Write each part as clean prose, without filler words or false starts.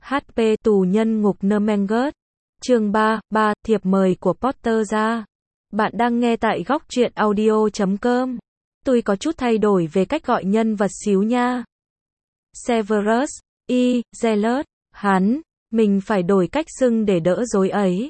HP tù nhân ngục Nuremberg. Chương 3, thiệp mời của Potter ra. Bạn đang nghe tại góc truyện audio.com. Tôi có chút thay đổi về cách gọi nhân vật xíu nha. Severus, Zealot, hắn, mình phải đổi cách xưng để đỡ rối ấy.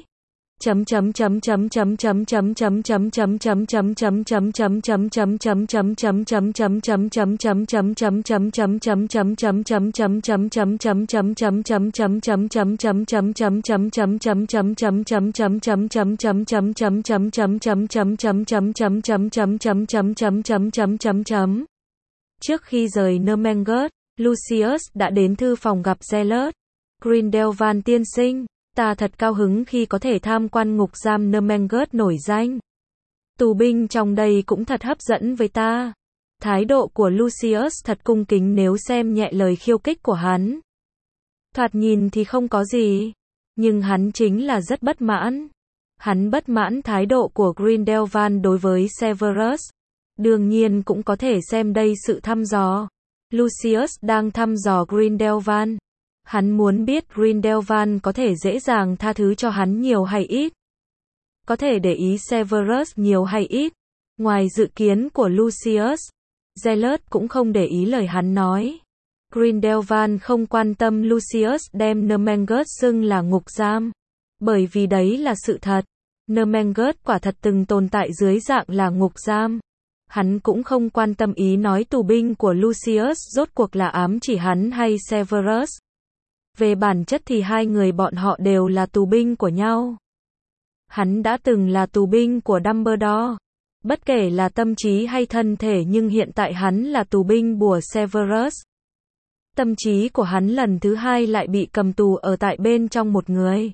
Trước khi rời Nuremberg, Lucius đã đến thư phòng gặp Zealot. Grindelwald tiên sinh, ta thật cao hứng khi có thể tham quan ngục giam Nuremberg nổi danh. Tù binh trong đây cũng thật hấp dẫn với ta. Thái độ của Lucius thật cung kính nếu xem nhẹ lời khiêu khích của hắn. Thoạt nhìn thì không có gì, nhưng hắn chính là rất bất mãn. Hắn bất mãn thái độ của Grindelwald đối với Severus. Đương nhiên cũng có thể xem đây sự thăm dò. Lucius đang thăm dò Grindelwald. Hắn muốn biết Grindelwald có thể dễ dàng tha thứ cho hắn nhiều hay ít. Có thể để ý Severus nhiều hay ít. Ngoài dự kiến của Lucius, Zealot cũng không để ý lời hắn nói. Grindelwald không quan tâm Lucius đem Nuremberg xưng là ngục giam. Bởi vì đấy là sự thật. Nuremberg quả thật từng tồn tại dưới dạng là ngục giam. Hắn cũng không quan tâm ý nói tù binh của Lucius rốt cuộc là ám chỉ hắn hay Severus. Về bản chất thì hai người bọn họ đều là tù binh của nhau. Hắn đã từng là tù binh của Dumbledore. Bất kể là tâm trí hay thân thể nhưng hiện tại hắn là tù binh của Severus. Tâm trí của hắn lần thứ hai lại bị cầm tù ở tại bên trong một người.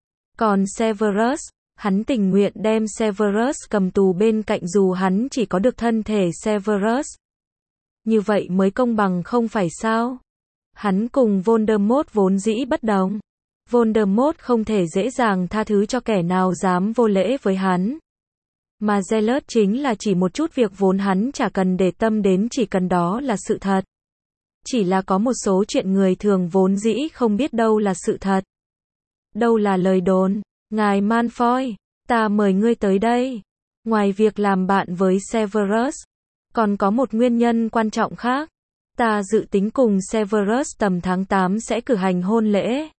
Còn Severus, hắn tình nguyện đem Severus cầm tù bên cạnh dù hắn chỉ có được thân thể Severus. Như vậy mới công bằng không phải sao? Hắn cùng Voldemort vốn dĩ bất đồng. Voldemort không thể dễ dàng tha thứ cho kẻ nào dám vô lễ với hắn. Mà Zealot chính là chỉ một chút việc vốn hắn chả cần để tâm đến, chỉ cần đó là sự thật. Chỉ là có một số chuyện người thường vốn dĩ không biết đâu là sự thật. Đâu là lời đồn. Ngài Malfoy, ta mời ngươi tới đây. Ngoài việc làm bạn với Severus, còn có một nguyên nhân quan trọng khác. Ta dự tính cùng Severus tầm tháng 8 sẽ cử hành hôn lễ.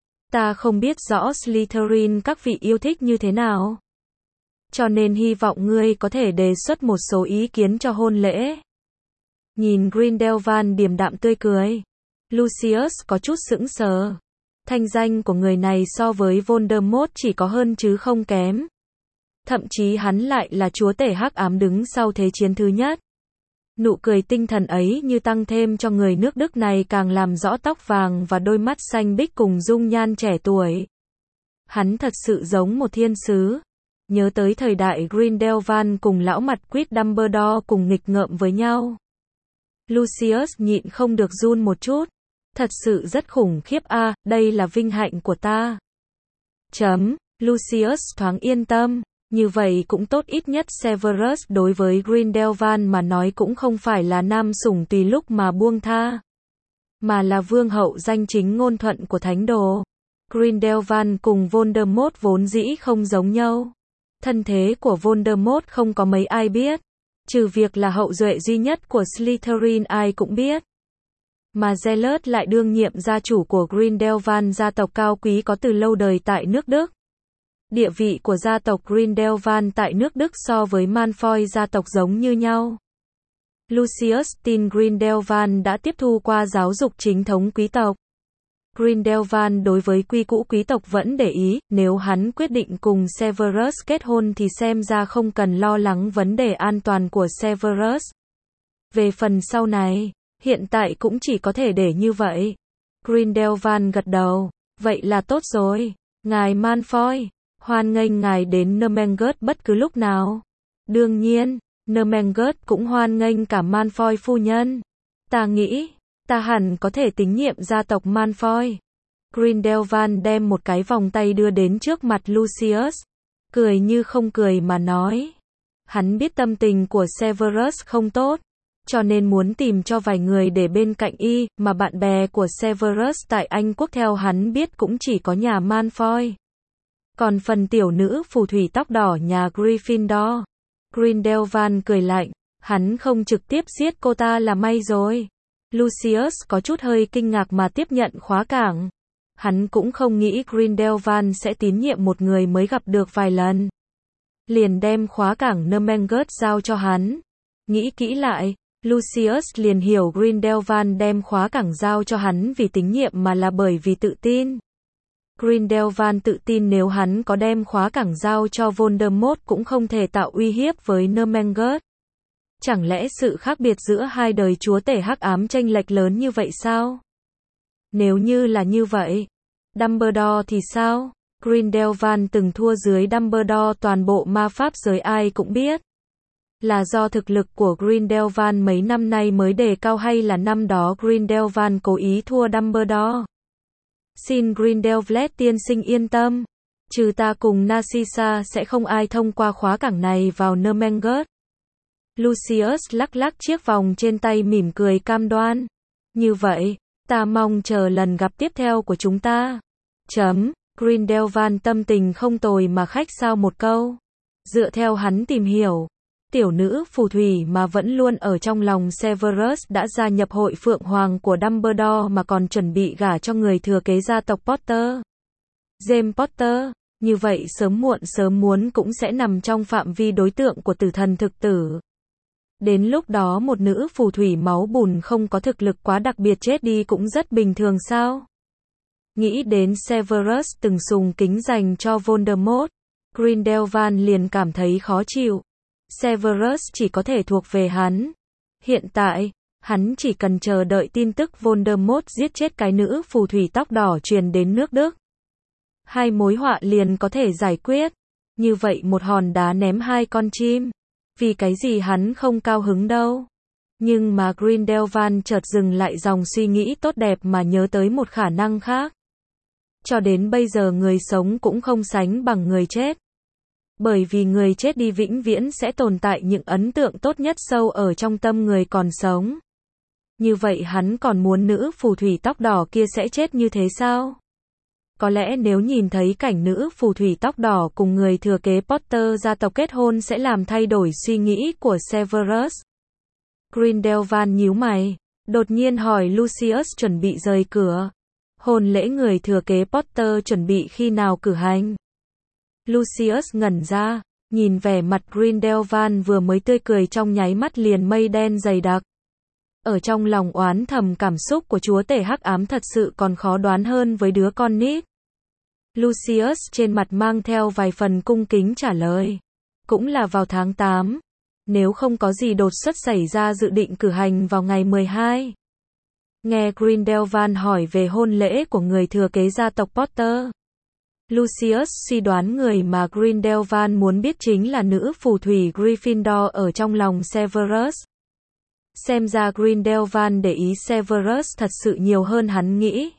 Ta không biết rõ Slytherin các vị yêu thích như thế nào. Cho nên hy vọng ngươi có thể đề xuất một số ý kiến cho hôn lễ. Nhìn Grindelwald điềm đạm tươi cười. Lucius có chút sững sờ. Thanh danh của người này so với Voldemort chỉ có hơn chứ không kém. Thậm chí hắn lại là chúa tể hắc ám đứng sau Thế chiến thứ nhất. Nụ cười tinh thần ấy như tăng thêm cho người nước Đức này càng làm rõ tóc vàng và đôi mắt xanh biếc cùng dung nhan trẻ tuổi. Hắn thật sự giống một thiên sứ. Nhớ tới thời đại Grindelwald cùng lão mặt quýt Dumbledore cùng nghịch ngợm với nhau. Lucius nhịn không được run một chút. Thật sự rất khủng khiếp a, đây là vinh hạnh của ta. Lucius thoáng yên tâm. Như vậy cũng tốt, ít nhất Severus đối với Grindelwald mà nói cũng không phải là nam sủng tùy lúc mà buông tha. Mà là vương hậu danh chính ngôn thuận của thánh đồ. Grindelwald cùng Voldemort vốn dĩ không giống nhau. Thân thế của Voldemort không có mấy ai biết. Trừ việc là hậu duệ duy nhất của Slytherin ai cũng biết. Mà Zealot lại đương nhiệm gia chủ của Grindelwald, gia tộc cao quý có từ lâu đời tại nước Đức. Địa vị của gia tộc Grindelwald tại nước Đức so với Malfoy gia tộc giống như nhau. Lucius tin Grindelwald đã tiếp thu qua giáo dục chính thống quý tộc. Grindelwald đối với quy củ quý tộc vẫn để ý, nếu hắn quyết định cùng Severus kết hôn thì xem ra không cần lo lắng vấn đề an toàn của Severus. Về phần sau này, hiện tại cũng chỉ có thể để như vậy. Grindelwald gật đầu. Vậy là tốt rồi. Ngài Malfoy, hoan nghênh ngài đến Nuremberg bất cứ lúc nào. Đương nhiên, Nuremberg cũng hoan nghênh cả Malfoy phu nhân. Ta nghĩ, ta hẳn có thể tín nhiệm gia tộc Malfoy. Grindelwald đem một cái vòng tay đưa đến trước mặt Lucius. Cười như không cười mà nói. Hắn biết tâm tình của Severus không tốt. cho nên muốn tìm cho vài người để bên cạnh y, mà bạn bè của Severus tại Anh quốc theo hắn biết cũng chỉ có nhà Malfoy. Còn phần tiểu nữ phù thủy tóc đỏ nhà Gryffindor. Grindelwald cười lạnh, hắn không trực tiếp giết cô ta là may rồi. Lucius có chút hơi kinh ngạc mà tiếp nhận khóa cảng. Hắn cũng không nghĩ Grindelwald sẽ tín nhiệm một người mới gặp được vài lần. Liền đem khóa cảng Nermangert giao cho hắn. Nghĩ kỹ lại, Lucius liền hiểu Grindelwald đem khóa cảng giao cho hắn vì tín nhiệm mà là bởi vì tự tin. Grindelwald tự tin nếu hắn có đem khóa cảng giao cho Voldemort cũng không thể tạo uy hiếp với Nermangert. Chẳng lẽ sự khác biệt giữa hai đời chúa tể hắc ám chênh lệch lớn như vậy sao? Nếu như là như vậy, Dumbledore thì sao? Grindelwald từng thua dưới Dumbledore, toàn bộ ma pháp giới ai cũng biết. Là do thực lực của Grindelwald mấy năm nay mới đề cao hay là năm đó Grindelwald cố ý thua Dumbledore? Xin Grindelwald tiên sinh yên tâm, trừ ta cùng Narcissa sẽ không ai thông qua khóa cảng này vào Nermangert. Lucius lắc lắc chiếc vòng trên tay mỉm cười cam đoan. Như vậy, ta mong chờ lần gặp tiếp theo của chúng ta. Grindelwald tâm tình không tồi mà khách sáo một câu. Dựa theo hắn tìm hiểu, tiểu nữ phù thủy mà vẫn luôn ở trong lòng Severus đã gia nhập hội Phượng Hoàng của Dumbledore mà còn chuẩn bị gả cho người thừa kế gia tộc Potter. James Potter, như vậy sớm muộn sớm muốn cũng sẽ nằm trong phạm vi đối tượng của tử thần thực tử. Đến lúc đó một nữ phù thủy máu bùn không có thực lực quá đặc biệt chết đi cũng rất bình thường sao? Nghĩ đến Severus từng sùng kính dành cho Voldemort, Grindelwald liền cảm thấy khó chịu. Severus chỉ có thể thuộc về hắn. Hiện tại, hắn chỉ cần chờ đợi tin tức Voldemort giết chết cái nữ phù thủy tóc đỏ truyền đến nước Đức. Hai mối họa liền có thể giải quyết. Như vậy một hòn đá ném hai con chim. Vì cái gì hắn không cao hứng đâu. Nhưng mà Grindelwald chợt dừng lại dòng suy nghĩ tốt đẹp mà nhớ tới một khả năng khác. Cho đến bây giờ người sống cũng không sánh bằng người chết. Bởi vì người chết đi vĩnh viễn sẽ tồn tại những ấn tượng tốt nhất sâu ở trong tâm người còn sống. Như vậy hắn còn muốn nữ phù thủy tóc đỏ kia sẽ chết như thế sao? Có lẽ nếu nhìn thấy cảnh nữ phù thủy tóc đỏ cùng người thừa kế Potter gia tộc kết hôn sẽ làm thay đổi suy nghĩ của Severus. Grindelwald nhíu mày, đột nhiên hỏi Lucius chuẩn bị rời cửa. Hôn lễ người thừa kế Potter chuẩn bị khi nào cử hành? Lucius ngẩn ra, nhìn vẻ mặt Grindelwald vừa mới tươi cười trong nháy mắt liền mây đen dày đặc. Ở trong lòng oán thầm cảm xúc của chúa tể hắc ám thật sự còn khó đoán hơn với đứa con nít. Lucius trên mặt mang theo vài phần cung kính trả lời. Cũng là vào tháng 8. Nếu không có gì đột xuất xảy ra dự định cử hành vào ngày 12. Nghe Grindelwald hỏi về hôn lễ của người thừa kế gia tộc Potter. Lucius suy đoán người mà Grindelwald muốn biết chính là nữ phù thủy Gryffindor ở trong lòng Severus. Xem ra Grindelwald để ý Severus thật sự nhiều hơn hắn nghĩ.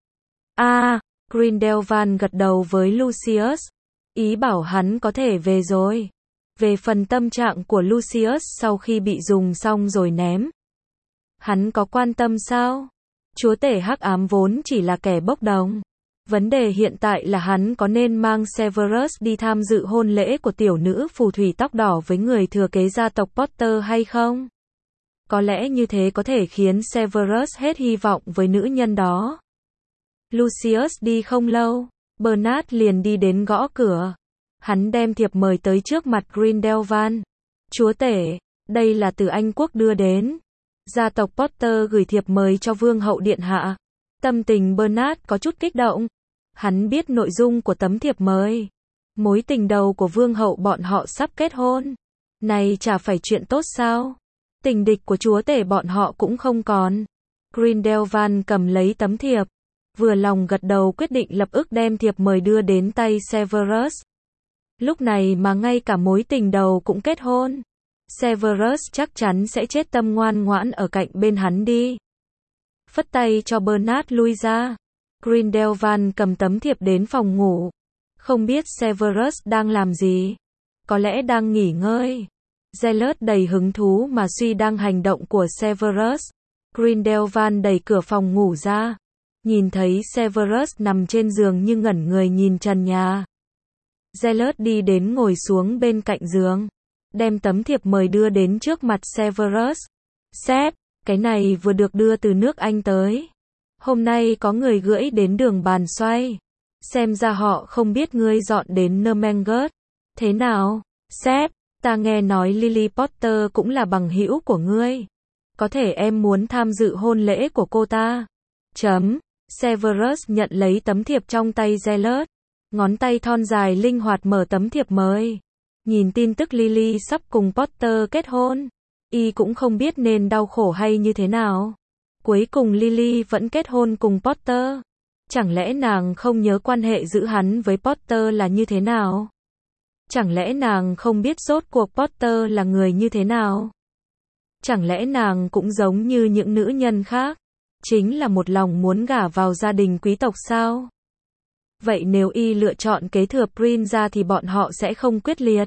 Grindelwald gật đầu với Lucius. Ý bảo hắn có thể về rồi. Về phần tâm trạng của Lucius sau khi bị dùng xong rồi ném. Hắn có quan tâm sao? Chúa tể hắc ám vốn chỉ là kẻ bốc đồng. Vấn đề hiện tại là hắn có nên mang Severus đi tham dự hôn lễ của tiểu nữ phù thủy tóc đỏ với người thừa kế gia tộc Potter hay không? Có lẽ như thế có thể khiến Severus hết hy vọng với nữ nhân đó. Lucius đi không lâu, Bernard liền đi đến gõ cửa. Hắn đem thiệp mời tới trước mặt Grindelwald. Chúa tể, đây là từ Anh quốc đưa đến. Gia tộc Potter gửi thiệp mời cho Vương hậu điện hạ. Tâm tình Bernard có chút kích động. Hắn biết nội dung của tấm thiệp mời. Mối tình đầu của Vương hậu bọn họ sắp kết hôn. Này chả phải chuyện tốt sao? Tình địch của chúa tể bọn họ cũng không còn. Grindelwald cầm lấy tấm thiệp. Vừa lòng gật đầu quyết định lập tức đem thiệp mời đưa đến tay Severus. Lúc này mà ngay cả mối tình đầu cũng kết hôn. Severus chắc chắn sẽ chết tâm ngoan ngoãn ở cạnh bên hắn đi. Phất tay cho Bernard lui ra. Grindelwald cầm tấm thiệp đến phòng ngủ. Không biết Severus đang làm gì. Có lẽ đang nghỉ ngơi. Zealot đầy hứng thú mà suy đang hành động của Severus. Grindelwald đẩy cửa phòng ngủ ra. Nhìn thấy Severus nằm trên giường như ngẩn người nhìn trần nhà. Zealot đi đến ngồi xuống bên cạnh giường. Đem tấm thiệp mời đưa đến trước mặt Severus. Sếp, cái này vừa được đưa từ nước Anh tới. Hôm nay có người gửi đến đường bàn xoay. Xem ra họ không biết ngươi dọn đến Nomengot. Thế nào, sếp? Ta nghe nói Lily Potter cũng là bằng hữu của ngươi. Có thể em muốn tham dự hôn lễ của cô ta. Severus nhận lấy tấm thiệp trong tay Zealot. Ngón tay thon dài linh hoạt mở tấm thiệp mời. Nhìn tin tức Lily sắp cùng Potter kết hôn. Y cũng không biết nên đau khổ hay như thế nào. Cuối cùng Lily vẫn kết hôn cùng Potter. Chẳng lẽ nàng không nhớ quan hệ giữa hắn với Potter là như thế nào? Chẳng lẽ nàng không biết rốt cuộc Potter là người như thế nào? Chẳng lẽ nàng cũng giống như những nữ nhân khác? Chính là một lòng muốn gả vào gia đình quý tộc sao? Vậy nếu y lựa chọn kế thừa Prince ra thì bọn họ sẽ không quyết liệt.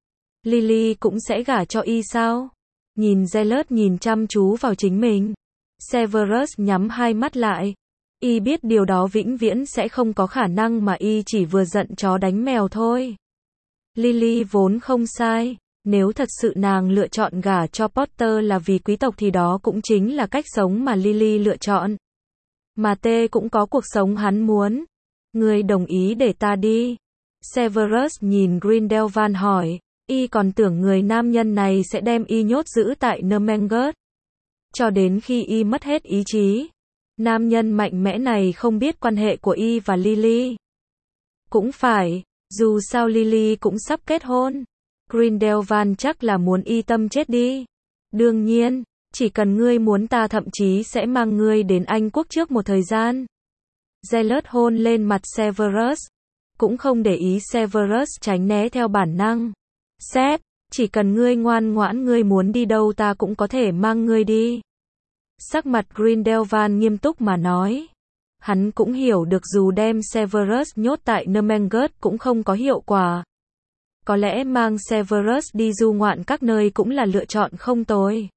Lily cũng sẽ gả cho y sao? Nhìn Zealot nhìn chăm chú vào chính mình. Severus nhắm hai mắt lại. Y biết điều đó vĩnh viễn sẽ không có khả năng mà y chỉ vừa giận chó đánh mèo thôi. Lily vốn không sai. Nếu thật sự nàng lựa chọn gả cho Potter là vì quý tộc thì đó cũng chính là cách sống mà Lily lựa chọn. Mà T cũng có cuộc sống hắn muốn. Ngươi đồng ý để ta đi. Severus nhìn Grindelwald hỏi. Y còn tưởng người nam nhân này sẽ đem y nhốt giữ tại Nomengot. Cho đến khi y mất hết ý chí. Nam nhân mạnh mẽ này không biết quan hệ của y và Lily. Cũng phải, dù sao Lily cũng sắp kết hôn. Grindelwald chắc là muốn y tâm chết đi. Đương nhiên, chỉ cần ngươi muốn ta thậm chí sẽ mang ngươi đến Anh quốc trước một thời gian. Zealot hôn lên mặt Severus. Cũng không để ý Severus tránh né theo bản năng. Sếp, chỉ cần ngươi ngoan ngoãn ngươi muốn đi đâu ta cũng có thể mang ngươi đi. Sắc mặt Grindelwald nghiêm túc mà nói. Hắn cũng hiểu được dù đem Severus nhốt tại Nomengot cũng không có hiệu quả. Có lẽ mang Severus đi du ngoạn các nơi cũng là lựa chọn không tồi.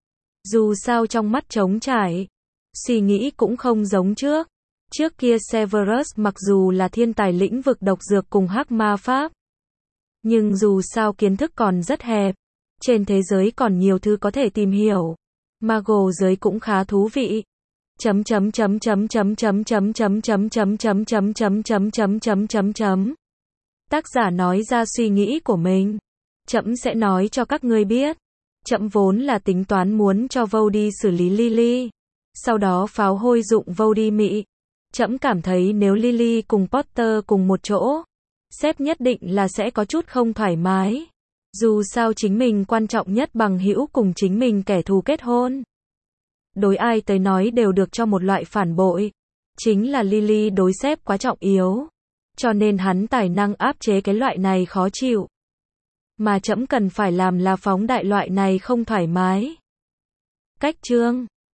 Dù sao trong mắt trống trải, suy nghĩ cũng không giống trước. Trước kia Severus mặc dù là thiên tài lĩnh vực độc dược cùng hắc ma pháp. Nhưng dù sao kiến thức còn rất hẹp. Trên thế giới còn nhiều thứ có thể tìm hiểu. Mago giới cũng khá thú vị. Tác giả nói ra suy nghĩ của mình. Trẫm sẽ nói cho các ngươi biết. Trẫm vốn là tính toán muốn cho Voldemort xử lý Lily. Sau đó pháo hôi dụng Voldemort. Trẫm cảm thấy nếu Lily cùng Potter cùng một chỗ, sếp nhất định là sẽ có chút không thoải mái. Dù sao chính mình quan trọng nhất bằng hữu cùng chính mình kẻ thù kết hôn. Đối ai tới nói đều được cho một loại phản bội. Chính là Lily đối sếp quá trọng yếu. Cho nên hắn tài năng áp chế cái loại này khó chịu. Mà trẫm cần phải làm là phóng đại loại này không thoải mái. Cách chương